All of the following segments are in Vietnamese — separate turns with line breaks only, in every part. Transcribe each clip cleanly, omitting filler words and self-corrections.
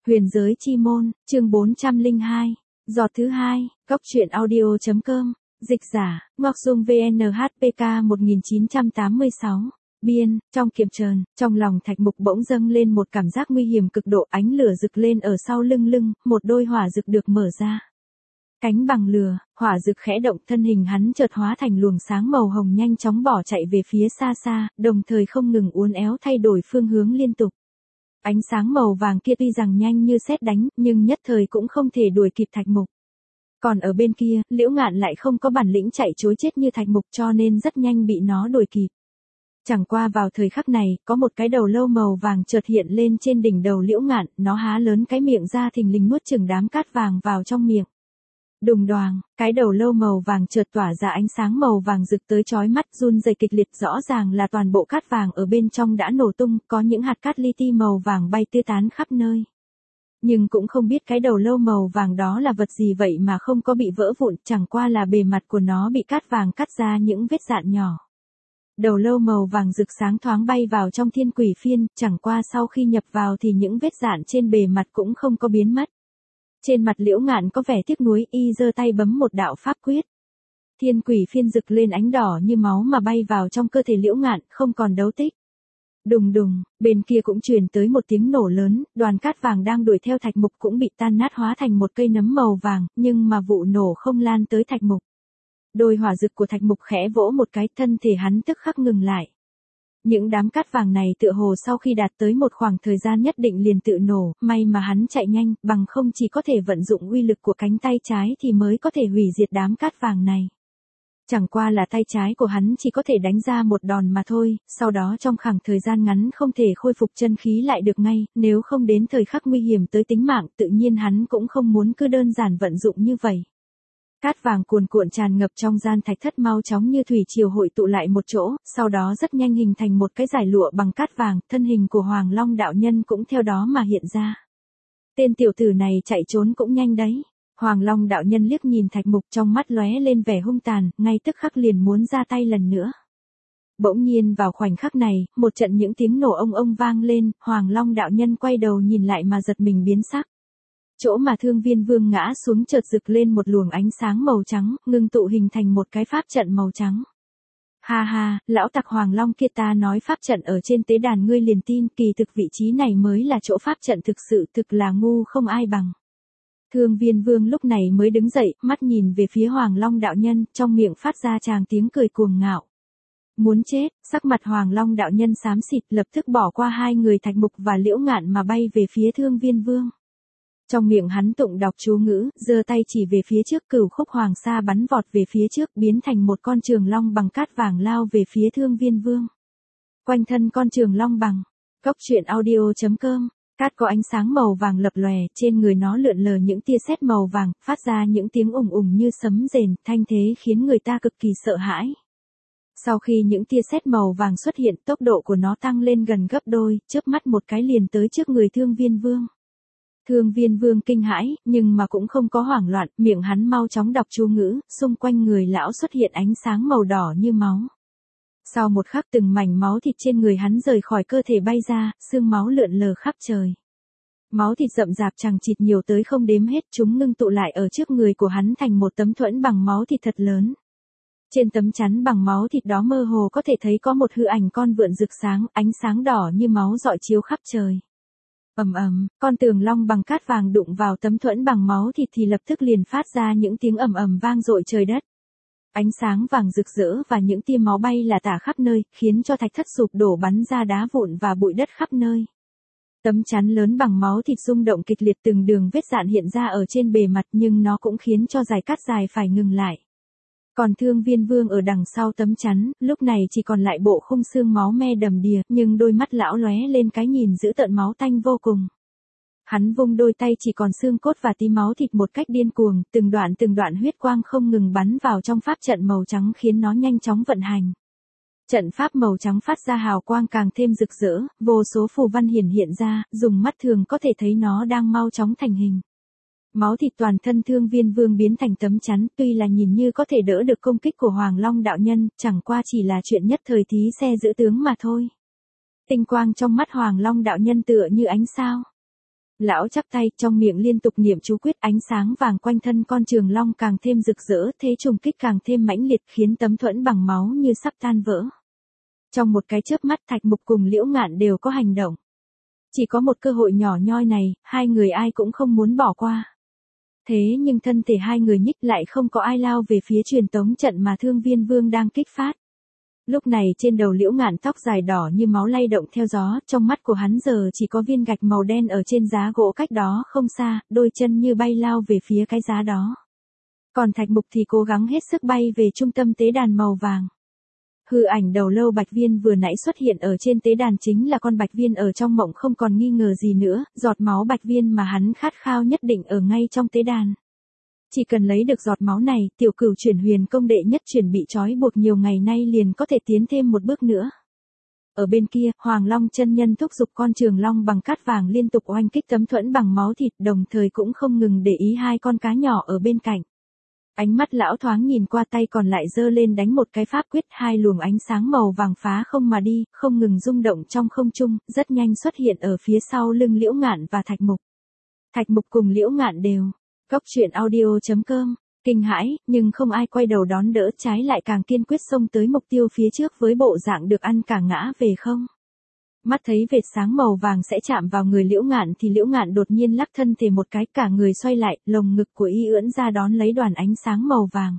Huyền giới chi môn, chương 402, giọt thứ hai, góc truyện audio.com, dịch giả, Ngọc Dung VNHPK 1986, biên, trong kiệm trờn, trong lòng Thạch Mục bỗng dâng lên một cảm giác nguy hiểm cực độ, ánh lửa rực lên ở sau lưng, một đôi hỏa rực được mở ra. Cánh bằng lửa, hỏa rực khẽ động, thân hình hắn chợt hóa thành luồng sáng màu hồng nhanh chóng bỏ chạy về phía xa xa, đồng thời không ngừng uốn éo thay đổi phương hướng liên tục. Ánh sáng màu vàng kia tuy rằng nhanh như sét đánh, nhưng nhất thời cũng không thể đuổi kịp Thạch Mục. Còn ở bên kia, Liễu Ngạn lại không có bản lĩnh chạy trối chết như Thạch Mục, cho nên rất nhanh bị nó đuổi kịp. Chẳng qua vào thời khắc này, có một cái đầu lâu màu vàng chợt hiện lên trên đỉnh đầu Liễu Ngạn, nó há lớn cái miệng ra thình lình nuốt chửng đám cát vàng vào trong miệng. Đùng đoàng, cái đầu lâu màu vàng chợt tỏa ra ánh sáng màu vàng rực tới chói mắt, run rẩy kịch liệt, rõ ràng là toàn bộ cát vàng ở bên trong đã nổ tung, có những hạt cát li ti màu vàng bay tứ tán khắp nơi. Nhưng cũng không biết cái đầu lâu màu vàng đó là vật gì vậy mà không có bị vỡ vụn, chẳng qua là bề mặt của nó bị cát vàng cắt ra những vết dạn nhỏ. Đầu lâu màu vàng rực sáng thoáng bay vào trong thiên quỷ phiên, chẳng qua sau khi nhập vào thì những vết dạn trên bề mặt cũng không có biến mất. Trên mặt Liễu Ngạn có vẻ tiếc nuối, y giơ tay bấm một đạo pháp quyết. Thiên quỷ phiên rực lên ánh đỏ như máu mà bay vào trong cơ thể Liễu Ngạn, không còn dấu tích. Đùng đùng, bên kia cũng truyền tới một tiếng nổ lớn, đoàn cát vàng đang đuổi theo Thạch Mục cũng bị tan nát hóa thành một cây nấm màu vàng, nhưng mà vụ nổ không lan tới Thạch Mục. Đôi hỏa rực của Thạch Mục khẽ vỗ một cái, thân thể hắn tức khắc ngừng lại. Những đám cát vàng này tựa hồ sau khi đạt tới một khoảng thời gian nhất định liền tự nổ, may mà hắn chạy nhanh, bằng không chỉ có thể vận dụng uy lực của cánh tay trái thì mới có thể hủy diệt đám cát vàng này. Chẳng qua là tay trái của hắn chỉ có thể đánh ra một đòn mà thôi, sau đó trong khoảng thời gian ngắn không thể khôi phục chân khí lại được ngay, nếu không đến thời khắc nguy hiểm tới tính mạng, tự nhiên hắn cũng không muốn cứ đơn giản vận dụng như vậy. Cát vàng cuồn cuộn tràn ngập trong gian thạch thất, mau chóng như thủy triều hội tụ lại một chỗ, sau đó rất nhanh hình thành một cái dải lụa bằng cát vàng, thân hình của Hoàng Long đạo nhân cũng theo đó mà hiện ra. Tên tiểu tử này chạy trốn cũng nhanh đấy. Hoàng Long đạo nhân liếc nhìn Thạch Mục, trong mắt lóe lên vẻ hung tàn, ngay tức khắc liền muốn ra tay lần nữa. Bỗng nhiên vào khoảnh khắc này, một trận những tiếng nổ ông vang lên, Hoàng Long đạo nhân quay đầu nhìn lại mà giật mình biến sắc. Chỗ mà Thương Viên Vương ngã xuống chợt rực lên một luồng ánh sáng màu trắng, ngưng tụ hình thành một cái pháp trận màu trắng. Ha ha, lão tặc Hoàng Long kia, ta nói pháp trận ở trên tế đàn ngươi liền tin, kỳ thực vị trí này mới là chỗ pháp trận thực sự, thực là ngu không ai bằng. Thương Viên Vương lúc này mới đứng dậy, mắt nhìn về phía Hoàng Long đạo nhân, trong miệng phát ra tràng tiếng cười cuồng ngạo. Muốn chết, sắc mặt Hoàng Long đạo nhân xám xịt, lập tức bỏ qua hai người Thạch Mục và Liễu Ngạn mà bay về phía Thương Viên Vương. Trong miệng hắn tụng đọc chú ngữ, giơ tay chỉ về phía trước, cửu khúc hoàng sa bắn vọt về phía trước, biến thành một con trường long bằng cát vàng lao về phía Thương Viên Vương. Quanh thân con trường long bằng, góc truyện audio.com, cát có ánh sáng màu vàng lập lòe, trên người nó lượn lờ những tia sét màu vàng, phát ra những tiếng ùng ùng như sấm rền, thanh thế khiến người ta cực kỳ sợ hãi. Sau khi những tia sét màu vàng xuất hiện, tốc độ của nó tăng lên gần gấp đôi, chớp mắt một cái liền tới trước người Thương Viên Vương. Thương Viên Vương kinh hãi, nhưng mà cũng không có hoảng loạn, miệng hắn mau chóng đọc chú ngữ, xung quanh người lão xuất hiện ánh sáng màu đỏ như máu. Sau một khắc từng mảnh máu thịt trên người hắn rời khỏi cơ thể bay ra, xương máu lượn lờ khắp trời. Máu thịt rậm rạp chằng chịt nhiều tới không đếm hết, chúng ngưng tụ lại ở trước người của hắn thành một tấm thuẫn bằng máu thịt thật lớn. Trên tấm chắn bằng máu thịt đó mơ hồ có thể thấy có một hư ảnh con vượn rực sáng, ánh sáng đỏ như máu rọi chiếu khắp trời. Ầm ầm, con tường long bằng cát vàng đụng vào tấm thuẫn bằng máu thịt thì lập tức liền phát ra những tiếng ầm ầm vang dội trời đất. Ánh sáng vàng rực rỡ và những tia máu bay là tả khắp nơi, khiến cho thạch thất sụp đổ bắn ra đá vụn và bụi đất khắp nơi. Tấm chắn lớn bằng máu thịt rung động kịch liệt, từng đường vết dạn hiện ra ở trên bề mặt, nhưng nó cũng khiến cho dải cát dài phải ngừng lại. Còn Thương Viên Vương ở đằng sau tấm chắn, lúc này chỉ còn lại bộ khung xương máu me đầm đìa, nhưng đôi mắt lão lóe lên cái nhìn dữ tợn máu tanh vô cùng. Hắn vung đôi tay chỉ còn xương cốt và tí máu thịt một cách điên cuồng, từng đoạn huyết quang không ngừng bắn vào trong pháp trận màu trắng khiến nó nhanh chóng vận hành. Trận pháp màu trắng phát ra hào quang càng thêm rực rỡ, vô số phù văn hiển hiện ra, dùng mắt thường có thể thấy nó đang mau chóng thành hình. Máu thịt toàn thân Thương Viên Vương biến thành tấm chắn, tuy là nhìn như có thể đỡ được công kích của Hoàng Long đạo nhân, chẳng qua chỉ là chuyện nhất thời thí xe giữ tướng mà thôi. Tinh quang trong mắt Hoàng Long đạo nhân tựa như ánh sao. Lão chắp tay, trong miệng liên tục niệm chú quyết, ánh sáng vàng quanh thân con trường long càng thêm rực rỡ, thế trùng kích càng thêm mãnh liệt, khiến tấm thuẫn bằng máu như sắp tan vỡ. Trong một cái chớp mắt, Thạch Mục cùng Liễu Ngạn đều có hành động. Chỉ có một cơ hội nhỏ nhoi này, hai người ai cũng không muốn bỏ qua. Thế nhưng thân thể hai người nhích lại không có ai lao về phía truyền tống trận mà Thương Viên Vương đang kích phát. Lúc này trên đầu Liễu Ngạn tóc dài đỏ như máu lay động theo gió, trong mắt của hắn giờ chỉ có viên gạch màu đen ở trên giá gỗ cách đó không xa, đôi chân như bay lao về phía cái giá đó. Còn Thạch Mục thì cố gắng hết sức bay về trung tâm tế đàn màu vàng. Hư ảnh đầu lâu bạch viên vừa nãy xuất hiện ở trên tế đàn chính là con bạch viên ở trong mộng, không còn nghi ngờ gì nữa, giọt máu bạch viên mà hắn khát khao nhất định ở ngay trong tế đàn. Chỉ cần lấy được giọt máu này, tiểu cửu chuyển huyền công đệ nhất chuyển bị trói buộc nhiều ngày nay liền có thể tiến thêm một bước nữa. Ở bên kia, Hoàng Long chân nhân thúc giục con trường long bằng cát vàng liên tục oanh kích tấm thuẫn bằng máu thịt, đồng thời cũng không ngừng để ý hai con cá nhỏ ở bên cạnh. Ánh mắt lão thoáng nhìn qua, tay còn lại giơ lên đánh một cái pháp quyết, hai luồng ánh sáng màu vàng phá không mà đi, không ngừng rung động trong không trung, rất nhanh xuất hiện ở phía sau lưng Liễu Ngạn và Thạch Mục. Thạch Mục cùng Liễu Ngạn đều Cốc truyện audio.com kinh hãi, nhưng không ai quay đầu đón đỡ, trái lại càng kiên quyết xông tới mục tiêu phía trước với bộ dạng được ăn cả ngã về không. Mắt thấy vệt sáng màu vàng sẽ chạm vào người Liễu Ngạn thì Liễu Ngạn đột nhiên lắc thân thể một cái, cả người xoay lại, lồng ngực của y ưỡn ra đón lấy đoàn ánh sáng màu vàng.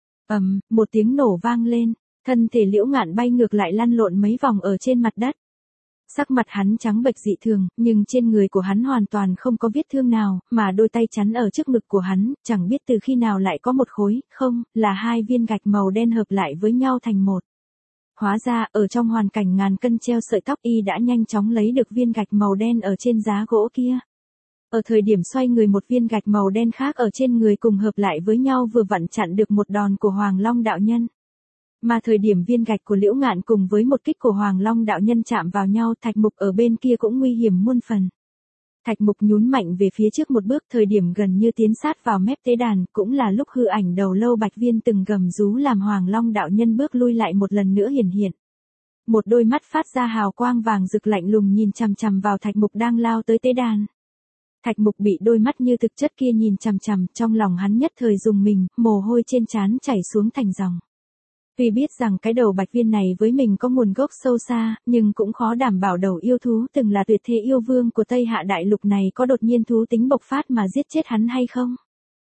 Một tiếng nổ vang lên, thân thể Liễu Ngạn bay ngược lại, lăn lộn mấy vòng ở trên mặt đất. Sắc mặt hắn trắng bệch dị thường, nhưng trên người của hắn hoàn toàn không có vết thương nào, mà đôi tay chắn ở trước ngực của hắn, chẳng biết từ khi nào lại có một khối, không, là hai viên gạch màu đen hợp lại với nhau thành một. Hóa ra, ở trong hoàn cảnh ngàn cân treo sợi tóc, y đã nhanh chóng lấy được viên gạch màu đen ở trên giá gỗ kia. Ở thời điểm xoay người, một viên gạch màu đen khác ở trên người cùng hợp lại với nhau vừa vặn chặn được một đòn của Hoàng Long đạo nhân. Mà thời điểm viên gạch của Liễu Ngạn cùng với một kích của Hoàng Long đạo nhân chạm vào nhau, Thạch Mục ở bên kia cũng nguy hiểm muôn phần. Thạch Mục nhún mạnh về phía trước một bước, thời điểm gần như tiến sát vào mép tế đàn, cũng là lúc hư ảnh đầu lâu bạch viên từng gầm rú làm Hoàng Long đạo nhân bước lui lại một lần nữa hiển hiện. Một đôi mắt phát ra hào quang vàng rực lạnh lùng nhìn chằm chằm vào Thạch Mục đang lao tới tế đàn. Thạch Mục bị đôi mắt như thực chất kia nhìn chằm chằm, trong lòng hắn nhất thời rùng mình, mồ hôi trên trán chảy xuống thành dòng. Tuy biết rằng cái đầu bạch viên này với mình có nguồn gốc sâu xa, nhưng cũng khó đảm bảo đầu yêu thú từng là tuyệt thế yêu vương của Tây Hạ Đại Lục này có đột nhiên thú tính bộc phát mà giết chết hắn hay không.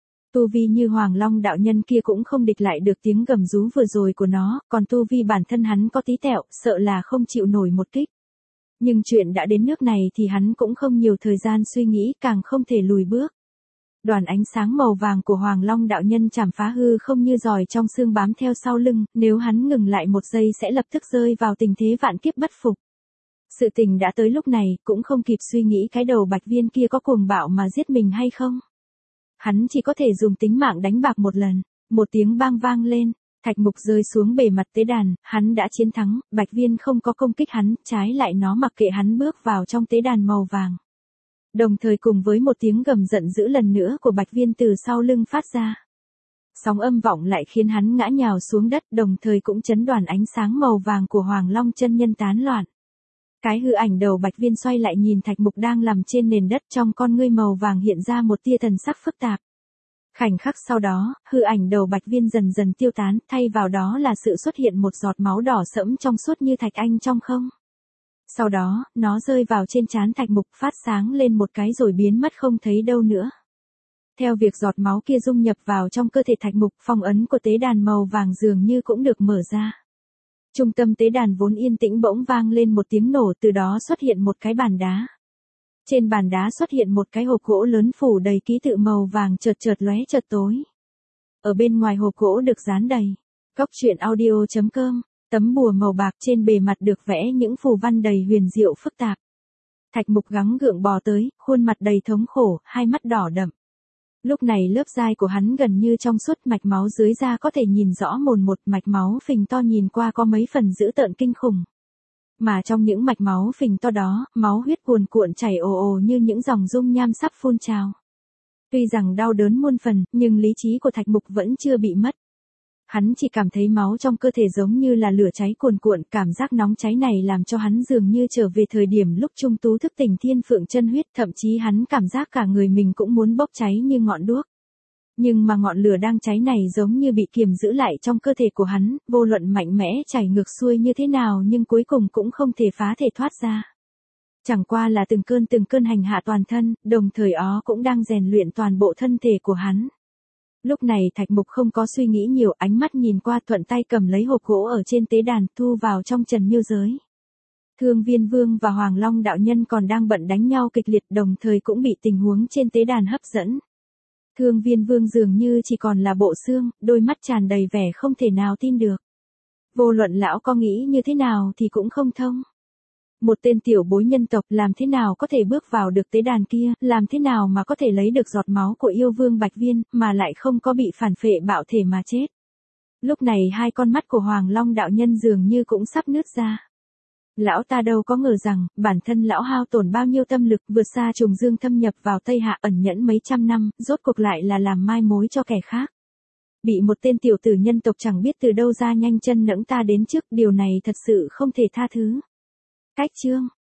Tu vi như Hoàng Long đạo nhân kia cũng không địch lại được tiếng gầm rú vừa rồi của nó, còn tu vi bản thân hắn có tí tẹo, sợ là không chịu nổi một kích. Nhưng chuyện đã đến nước này thì hắn cũng không nhiều thời gian suy nghĩ, càng không thể lùi bước. Đoàn ánh sáng màu vàng của Hoàng Long đạo nhân chảm phá hư không như giòi trong xương bám theo sau lưng, nếu hắn ngừng lại một giây sẽ lập tức rơi vào tình thế vạn kiếp bất phục. Sự tình đã tới lúc này, cũng không kịp suy nghĩ cái đầu bạch viên kia có cuồng bạo mà giết mình hay không. Hắn chỉ có thể dùng tính mạng đánh bạc một lần. Một tiếng bang vang lên, Thạch Mục rơi xuống bề mặt tế đàn, hắn đã chiến thắng, bạch viên không có công kích hắn, trái lại nó mặc kệ hắn bước vào trong tế đàn màu vàng. Đồng thời cùng với một tiếng gầm giận dữ lần nữa của bạch viên từ sau lưng phát ra. Sóng âm vọng lại khiến hắn ngã nhào xuống đất, đồng thời cũng chấn đoàn ánh sáng màu vàng của Hoàng Long chân nhân tán loạn. Cái hư ảnh đầu bạch viên xoay lại nhìn Thạch Mục đang nằm trên nền đất, trong con ngươi màu vàng hiện ra một tia thần sắc phức tạp. Khoảnh khắc sau đó, hư ảnh đầu bạch viên dần dần tiêu tán, thay vào đó là sự xuất hiện một giọt máu đỏ sẫm trong suốt như thạch anh trong không. Sau đó, nó rơi vào trên trán Thạch Mục, phát sáng lên một cái rồi biến mất không thấy đâu nữa. Theo việc giọt máu kia dung nhập vào trong cơ thể Thạch Mục, phong ấn của tế đàn màu vàng dường như cũng được mở ra. Trung tâm tế đàn vốn yên tĩnh bỗng vang lên một tiếng nổ, từ đó xuất hiện một cái bàn đá. Trên bàn đá xuất hiện một cái hộp gỗ lớn phủ đầy ký tự màu vàng chợt chợt lóe chợt tối. Ở bên ngoài hộp gỗ được dán đầy Cốc truyện audio.com tấm bùa màu bạc, trên bề mặt được vẽ những phù văn đầy huyền diệu phức tạp. Thạch Mục gắng gượng bò tới, khuôn mặt đầy thống khổ, hai mắt đỏ đậm. Lúc này lớp da của hắn gần như trong suốt, mạch máu dưới da có thể nhìn rõ mồn một, mạch máu phình to nhìn qua có mấy phần dữ tợn kinh khủng. Mà trong những mạch máu phình to đó, máu huyết cuồn cuộn chảy ồ ồ như những dòng dung nham sắp phun trào. Tuy rằng đau đớn muôn phần, nhưng lý trí của Thạch Mục vẫn chưa bị mất. Hắn chỉ cảm thấy máu trong cơ thể giống như là lửa cháy cuồn cuộn, cảm giác nóng cháy này làm cho hắn dường như trở về thời điểm lúc Trung Tú thức tỉnh thiên phượng chân huyết, thậm chí hắn cảm giác cả người mình cũng muốn bốc cháy như ngọn đuốc. Nhưng mà ngọn lửa đang cháy này giống như bị kiềm giữ lại trong cơ thể của hắn, vô luận mạnh mẽ chảy ngược xuôi như thế nào nhưng cuối cùng cũng không thể phá thể thoát ra. Chẳng qua là từng cơn hành hạ toàn thân, đồng thời ó cũng đang rèn luyện toàn bộ thân thể của hắn. Lúc này Thạch Mục không có suy nghĩ nhiều, ánh mắt nhìn qua thuận tay cầm lấy hộp gỗ ở trên tế đàn, thu vào trong Trần Miêu giới. Thương Viên Vương và Hoàng Long đạo nhân còn đang bận đánh nhau kịch liệt, đồng thời cũng bị tình huống trên tế đàn hấp dẫn. Thương Viên Vương dường như chỉ còn là bộ xương, đôi mắt tràn đầy vẻ không thể nào tin được. Vô luận lão có nghĩ như thế nào thì cũng không thông. Một tên tiểu bối nhân tộc làm thế nào có thể bước vào được tế đàn kia, làm thế nào mà có thể lấy được giọt máu của yêu vương Bạch Viên, mà lại không có bị phản phệ bạo thể mà chết. Lúc này hai con mắt của Hoàng Long đạo nhân dường như cũng sắp nứt ra. Lão ta đâu có ngờ rằng, bản thân lão hao tổn bao nhiêu tâm lực vượt xa trùng dương thâm nhập vào Tây Hạ ẩn nhẫn mấy trăm năm, rốt cuộc lại là làm mai mối cho kẻ khác. Bị một tên tiểu tử nhân tộc chẳng biết từ đâu ra nhanh chân nẫng ta đến trước, điều này thật sự không thể tha thứ. Cách chương